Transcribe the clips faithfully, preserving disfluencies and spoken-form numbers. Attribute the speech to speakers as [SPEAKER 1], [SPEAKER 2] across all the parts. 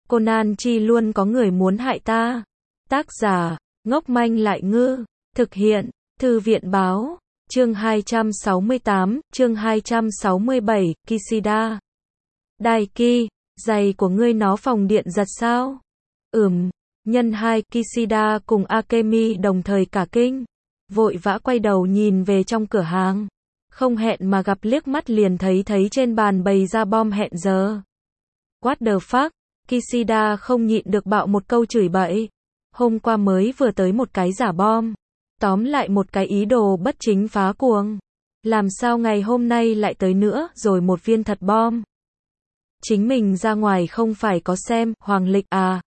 [SPEAKER 1] Conan chi luôn có người muốn hại ta. Tác giả, ngốc manh lại ngư. Thực hiện, Thư viện báo. Chương hai trăm sáu mươi tám, chương hai trăm sáu mươi bảy, Kishida. Daiki, giày của ngươi nó phòng điện giật sao? Ừm, nhân hai, Kishida cùng Akemi đồng thời cả kinh. Vội vã quay đầu nhìn về trong cửa hàng. Không hẹn mà gặp liếc mắt liền thấy thấy trên bàn bày ra bom hẹn giờ. What the fuck? Kishida không nhịn được bạo một câu chửi bậy. Hôm qua mới vừa tới một cái giả bom. Tóm lại một cái ý đồ bất chính phá cuồng. Làm sao ngày hôm nay lại tới nữa, rồi một viên thật bom. Chính mình ra ngoài không phải có xem, hoàng lịch à.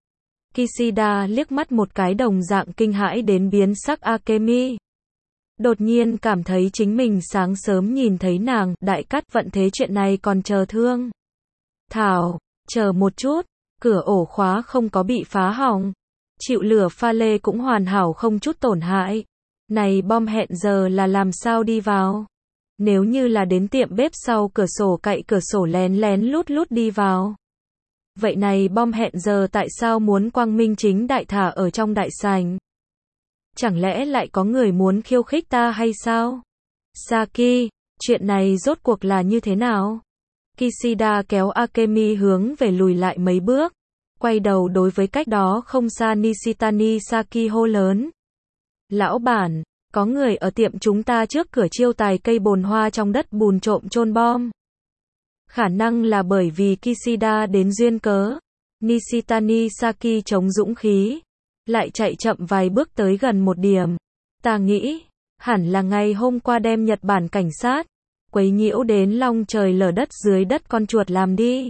[SPEAKER 1] Kishida liếc mắt một cái đồng dạng kinh hãi đến biến sắc Akemi. Đột nhiên cảm thấy chính mình sáng sớm nhìn thấy nàng, đại cát vận thế chuyện này còn chờ thương. Thảo, chờ một chút, cửa ổ khóa không có bị phá hỏng. Chịu lửa pha lê cũng hoàn hảo không chút tổn hại. Này bom hẹn giờ là làm sao đi vào? Nếu như là đến tiệm bếp sau cửa sổ cậy cửa sổ lén lén lút lút đi vào. Vậy này bom hẹn giờ tại sao muốn quang minh chính đại thả ở trong đại sảnh? Chẳng lẽ lại có người muốn khiêu khích ta hay sao? Saki, chuyện này rốt cuộc là như thế nào? Kishida kéo Akemi hướng về lùi lại mấy bước. Quay đầu đối với cách đó không xa Nishitani Saki hô lớn. Lão bản, có người ở tiệm chúng ta trước cửa chiêu tài cây bồn hoa trong đất bùn trộm chôn bom. Khả năng là bởi vì Kishida đến duyên cớ. Nishitani Saki chống dũng khí. Lại chạy chậm vài bước tới gần một điểm. Ta nghĩ, hẳn là ngày hôm qua đem Nhật Bản cảnh sát. Quấy nhiễu đến long trời lở đất dưới đất con chuột làm đi.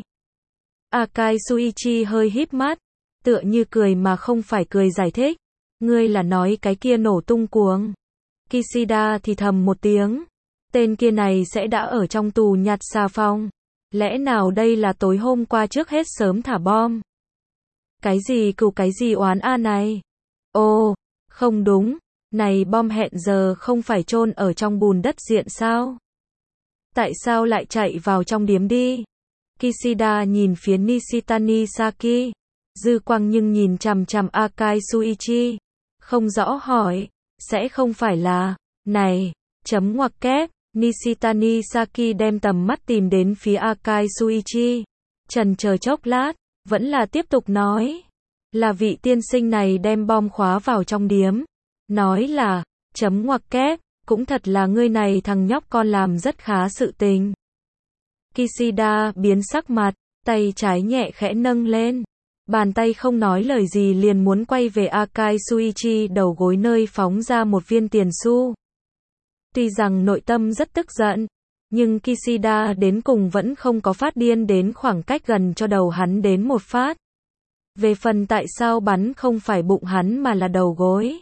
[SPEAKER 1] Akai Suichi hơi híp mắt, tựa như cười mà không phải cười giải thích. Ngươi là nói cái kia nổ tung cuồng. Kishida thì thầm một tiếng. Tên kia này sẽ đã ở trong tù nhặt xà phòng. Lẽ nào đây là tối hôm qua trước hết sớm thả bom? Cái gì cừu cái gì oán a này? Ồ, không đúng. Này bom hẹn giờ không phải chôn ở trong bùn đất diện sao? Tại sao lại chạy vào trong điếm đi? Kishida nhìn phía Nishitani Saki. Dư quang nhưng nhìn chằm chằm Akai Suichi. Không rõ hỏi. Sẽ không phải là. Này. Chấm ngoặc kép. Nishitani Saki đem tầm mắt tìm đến phía Akai Suichi. Trần chờ chốc lát. Vẫn là tiếp tục nói. Là vị tiên sinh này đem bom khóa vào trong điếm. Nói là. Chấm ngoặc kép. Cũng thật là ngươi này thằng nhóc con làm rất khá sự tình. Kishida biến sắc mặt, tay trái nhẹ khẽ nâng lên. Bàn tay không nói lời gì liền muốn quay về Akai Suichi đầu gối nơi phóng ra một viên tiền xu. Tuy rằng nội tâm rất tức giận, nhưng Kishida đến cùng vẫn không có phát điên đến khoảng cách gần cho đầu hắn đến một phát. Về phần tại sao bắn không phải bụng hắn mà là đầu gối.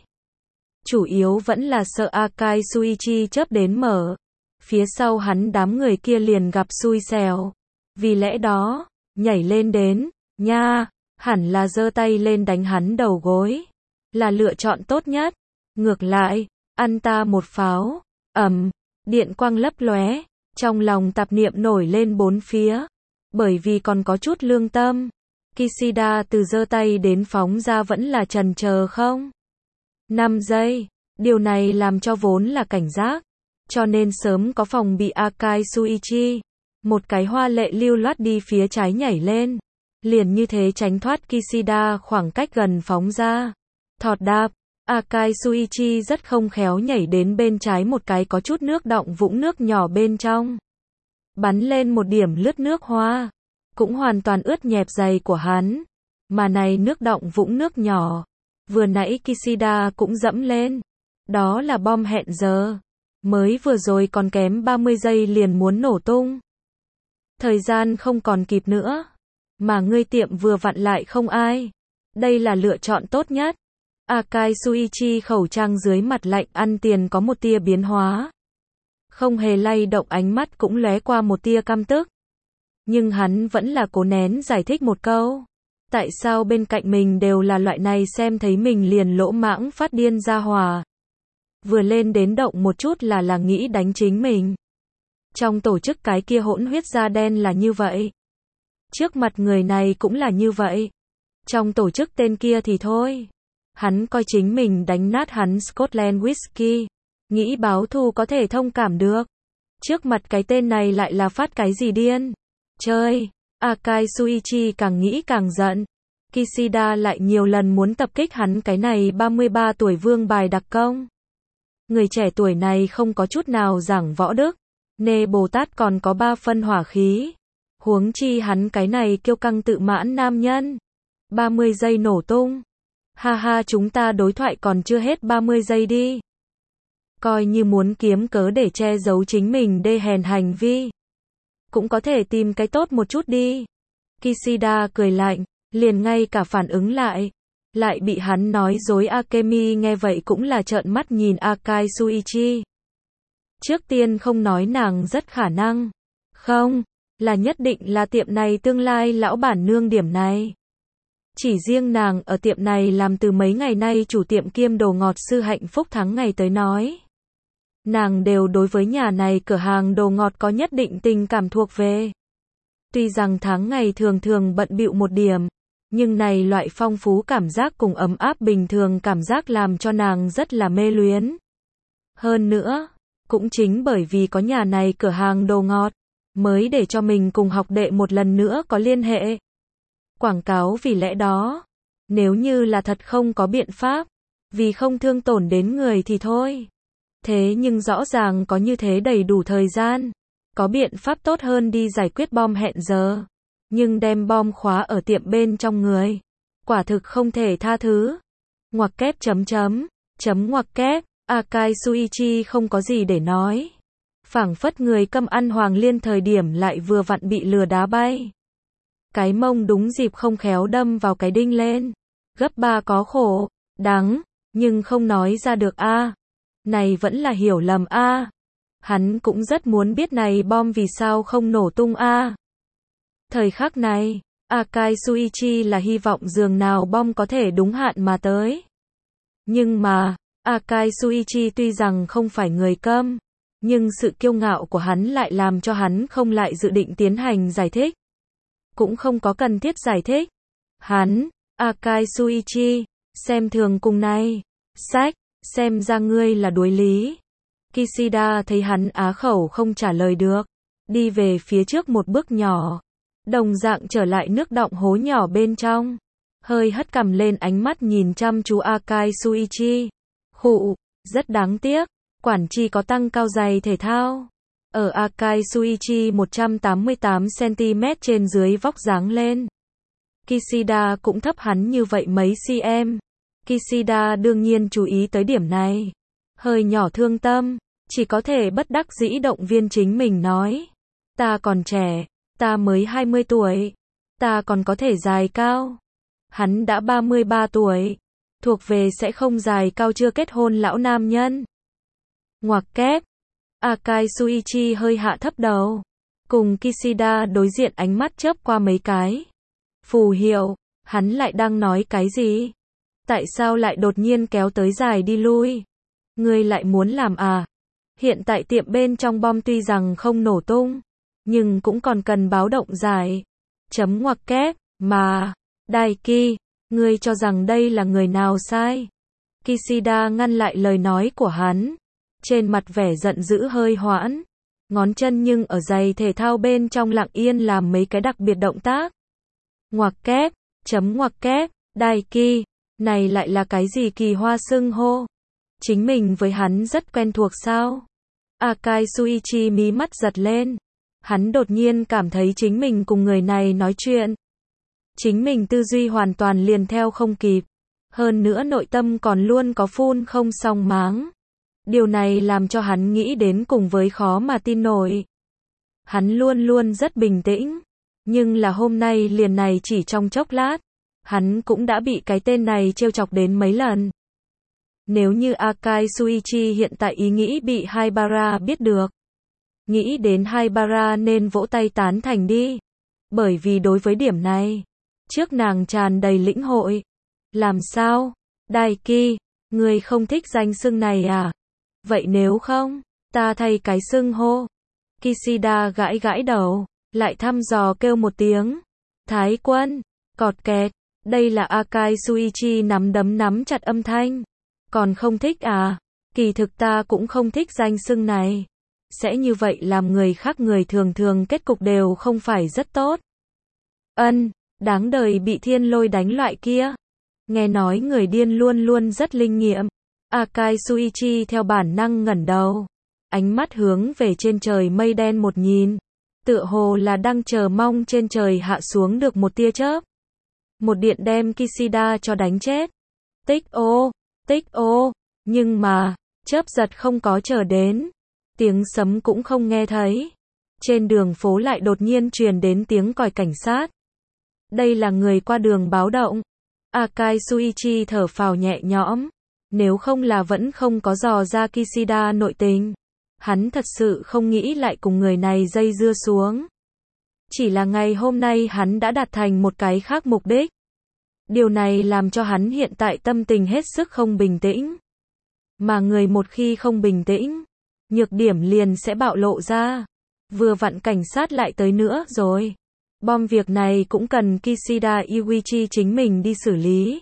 [SPEAKER 1] Chủ yếu vẫn là sợ Akai Suichi chớp đến mở. Phía sau hắn đám người kia liền gặp xui xẻo. Vì lẽ đó, nhảy lên đến, nha, hẳn là giơ tay lên đánh hắn đầu gối. Là lựa chọn tốt nhất. Ngược lại, ăn ta một pháo, ầm, điện quang lấp lóe, trong lòng tạp niệm nổi lên bốn phía. Bởi vì còn có chút lương tâm. Kishida từ giơ tay đến phóng ra vẫn là chần chờ không? năm giây, điều này làm cho vốn là cảnh giác. Cho nên sớm có phòng bị Akai Suichi. Một cái hoa lệ lưu loát đi phía trái nhảy lên. Liền như thế tránh thoát Kishida khoảng cách gần phóng ra. Thọt đạp, Akai Suichi rất không khéo nhảy đến bên trái một cái có chút nước đọng vũng nước nhỏ bên trong. Bắn lên một điểm lướt nước hoa. Cũng hoàn toàn ướt nhẹp giày của hắn. Mà này nước đọng vũng nước nhỏ. Vừa nãy Kishida cũng dẫm lên. Đó là bom hẹn giờ. Mới vừa rồi còn kém ba mươi giây liền muốn nổ tung. Thời gian không còn kịp nữa. Mà ngươi tiệm vừa vặn lại không ai. Đây là lựa chọn tốt nhất. Akai Suichi khẩu trang dưới mặt lạnh ăn tiền có một tia biến hóa. Không hề lay động ánh mắt cũng lóe qua một tia căm tức. Nhưng hắn vẫn là cố nén giải thích một câu. Tại sao bên cạnh mình đều là loại này xem thấy mình liền lỗ mãng phát điên ra hòa. Vừa lên đến động một chút là là nghĩ đánh chính mình. Trong tổ chức cái kia hỗn huyết da đen là như vậy. Trước mặt người này cũng là như vậy. Trong tổ chức tên kia thì thôi. Hắn coi chính mình đánh nát hắn Scotland Whisky. Nghĩ báo thù có thể thông cảm được. Trước mặt cái tên này lại là phát cái gì điên. Chơi. Akai Shuichi càng nghĩ càng giận. Kishida lại nhiều lần muốn tập kích hắn cái này ba mươi ba tuổi vương bài đặc công. Người trẻ tuổi này không có chút nào giảng võ đức. Nê Bồ Tát còn có ba phân hỏa khí. Huống chi hắn cái này kiêu căng tự mãn nam nhân. ba mươi giây nổ tung. Ha ha, chúng ta đối thoại còn chưa hết ba mươi giây đi. Coi như muốn kiếm cớ để che giấu chính mình đê hèn hành vi. Cũng có thể tìm cái tốt một chút đi. Kishida cười lạnh, liền ngay cả phản ứng lại. Lại bị hắn nói dối. Akemi nghe vậy cũng là trợn mắt nhìn Akai Shuichi. Trước tiên không nói nàng rất khả năng. Không, là nhất định là tiệm này tương lai lão bản nương điểm này. Chỉ riêng nàng ở tiệm này làm từ mấy ngày nay chủ tiệm kiêm đồ ngọt sư Hạnh Phúc Thắng ngày tới nói. Nàng đều đối với nhà này cửa hàng đồ ngọt có nhất định tình cảm thuộc về. Tuy rằng tháng ngày thường thường bận bịu một điểm, nhưng này loại phong phú cảm giác cùng ấm áp bình thường cảm giác làm cho nàng rất là mê luyến. Hơn nữa, cũng chính bởi vì có nhà này cửa hàng đồ ngọt, mới để cho mình cùng học đệ một lần nữa có liên hệ. Quảng cáo vì lẽ đó, nếu như là thật không có biện pháp, vì không thương tổn đến người thì thôi. Thế nhưng rõ ràng có như thế đầy đủ thời gian, có biện pháp tốt hơn đi giải quyết bom hẹn giờ. Nhưng đem bom khóa ở tiệm bên trong người, quả thực không thể tha thứ. Ngoặc kép chấm chấm, chấm ngoặc kép, Akai Shuichi không có gì để nói. Phảng phất người câm ăn Hoàng Liên thời điểm lại vừa vặn bị lừa đá bay. Cái mông đúng dịp không khéo đâm vào cái đinh lên. Gấp ba có khổ, đắng, nhưng không nói ra được a. À. Này vẫn là hiểu lầm a. À. Hắn cũng rất muốn biết này bom vì sao không nổ tung a. À. Thời khắc này, Akai Shuichi là hy vọng giường nào bom có thể đúng hạn mà tới. Nhưng mà, Akai Shuichi tuy rằng không phải người câm, nhưng sự kiêu ngạo của hắn lại làm cho hắn không lại dự định tiến hành giải thích. Cũng không có cần thiết giải thích. Hắn, Akai Shuichi, xem thường cùng này. Sách, xem ra ngươi là đuối lý. Kishida thấy hắn á khẩu không trả lời được. Đi về phía trước một bước nhỏ. Đồng dạng trở lại nước đọng hố nhỏ bên trong. Hơi hất cằm lên ánh mắt nhìn chăm chú Akai Shuichi. Khụ, rất đáng tiếc. Quản tri có tăng cao giày thể thao. Ở Akai Shuichi một trăm tám mươi tám xăng ti mét trên dưới vóc dáng lên. Kishida cũng thấp hắn như vậy mấy cm. Kishida đương nhiên chú ý tới điểm này. Hơi nhỏ thương tâm, chỉ có thể bất đắc dĩ động viên chính mình nói. Ta còn trẻ, ta mới hai mươi tuổi. Ta còn có thể dài cao. Hắn đã ba mươi ba tuổi. Thuộc về sẽ không dài cao chưa kết hôn lão nam nhân. Ngoặc kép. Akai Shuichi hơi hạ thấp đầu. Cùng Kishida đối diện ánh mắt chớp qua mấy cái. Phù hiệu, hắn lại đang nói cái gì? Tại sao lại đột nhiên kéo tới dài đi lui? Ngươi lại muốn làm à? Hiện tại tiệm bên trong bom tuy rằng không nổ tung, nhưng cũng còn cần báo động giải. Chấm ngoặc kép, mà, Daiki, ngươi cho rằng đây là người nào sai? Kishida ngăn lại lời nói của hắn. Trên mặt vẻ giận dữ hơi hoãn. Ngón chân nhưng ở giày thể thao bên trong lặng yên làm mấy cái đặc biệt động tác. Ngoặc kép, chấm ngoặc kép, Daiki, này lại là cái gì kỳ hoa xưng hô? Chính mình với hắn rất quen thuộc sao? Akai Shuichi mí mắt giật lên. Hắn đột nhiên cảm thấy chính mình cùng người này nói chuyện. Chính mình tư duy hoàn toàn liền theo không kịp. Hơn nữa nội tâm còn luôn có phun không xong máng. Điều này làm cho hắn nghĩ đến cùng với khó mà tin nổi. Hắn luôn luôn rất bình tĩnh. Nhưng là hôm nay liền này chỉ trong chốc lát. Hắn cũng đã bị cái tên này trêu chọc đến mấy lần. Nếu như Akai Shuichi hiện tại ý nghĩ bị Haibara biết được. Nghĩ đến Haibara nên vỗ tay tán thành đi. Bởi vì đối với điểm này, trước nàng tràn đầy lĩnh hội. Làm sao? Daiki, ngươi không thích danh xưng này à? Vậy nếu không, ta thay cái xưng hô. Kishida gãi gãi đầu, lại thăm dò kêu một tiếng. Thái quân, cọt kẹt, đây là Akai Suichi nắm đấm nắm chặt âm thanh. Còn không thích à? Kỳ thực ta cũng không thích danh xưng này. Sẽ như vậy làm người khác người thường thường kết cục đều không phải rất tốt. Ân, đáng đời bị thiên lôi đánh loại kia. Nghe nói người điên luôn luôn rất linh nghiệm. Akai Suichi theo bản năng ngẩng đầu. Ánh mắt hướng về trên trời mây đen một nhìn. Tựa hồ là đang chờ mong trên trời hạ xuống được một tia chớp. Một điện đem Kishida cho đánh chết. Tích ô, tích ô. Nhưng mà, chớp giật không có chờ đến. Tiếng sấm cũng không nghe thấy. Trên đường phố lại đột nhiên truyền đến tiếng còi cảnh sát. Đây là người qua đường báo động. Akai Suichi thở phào nhẹ nhõm. Nếu không là vẫn không có dò ra Kishida nội tình. Hắn thật sự không nghĩ lại cùng người này dây dưa xuống. Chỉ là ngày hôm nay hắn đã đạt thành một cái khác mục đích. Điều này làm cho hắn hiện tại tâm tình hết sức không bình tĩnh. Mà người một khi không bình tĩnh, nhược điểm liền sẽ bạo lộ ra. Vừa vặn cảnh sát lại tới nữa rồi. Bom việc này cũng cần Kishida Iwichi chính mình đi xử lý.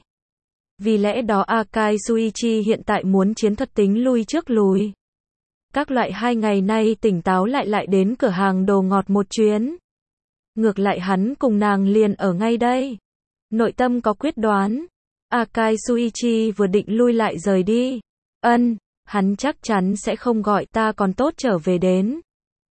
[SPEAKER 1] Vì lẽ đó Akai Suichi hiện tại muốn chiến thuật tính lui trước lùi. Các loại hai ngày nay tỉnh táo lại lại đến cửa hàng đồ ngọt một chuyến. Ngược lại hắn cùng nàng liền ở ngay đây. Nội tâm có quyết đoán. Akai Suichi vừa định lui lại rời đi. Ân, hắn chắc chắn sẽ không gọi ta còn tốt trở về đến.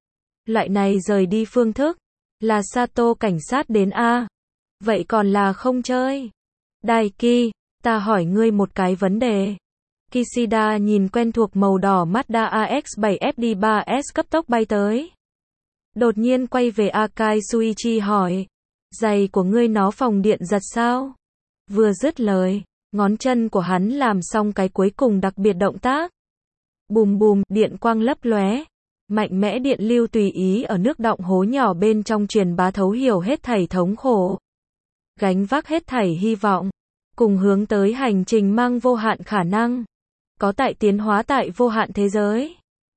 [SPEAKER 1] Loại này rời đi phương thức. Là Sato cảnh sát đến a. Vậy còn là không chơi. Daiki, ta hỏi ngươi một cái vấn đề. Kishida nhìn quen thuộc màu đỏ Mazda A X bảy F D ba S cấp tốc bay tới. Đột nhiên quay về Akai Suichi hỏi. Giày của ngươi nó phòng điện giật sao? Vừa dứt lời, ngón chân của hắn làm xong cái cuối cùng đặc biệt động tác. Bùm bùm, điện quang lấp lóe. Mạnh mẽ điện lưu tùy ý ở nước động hố nhỏ bên trong truyền bá thấu hiểu hết thảy thống khổ. Gánh vác hết thảy hy vọng. Cùng hướng tới hành trình mang vô hạn khả năng. Có tại tiến hóa tại vô hạn thế giới.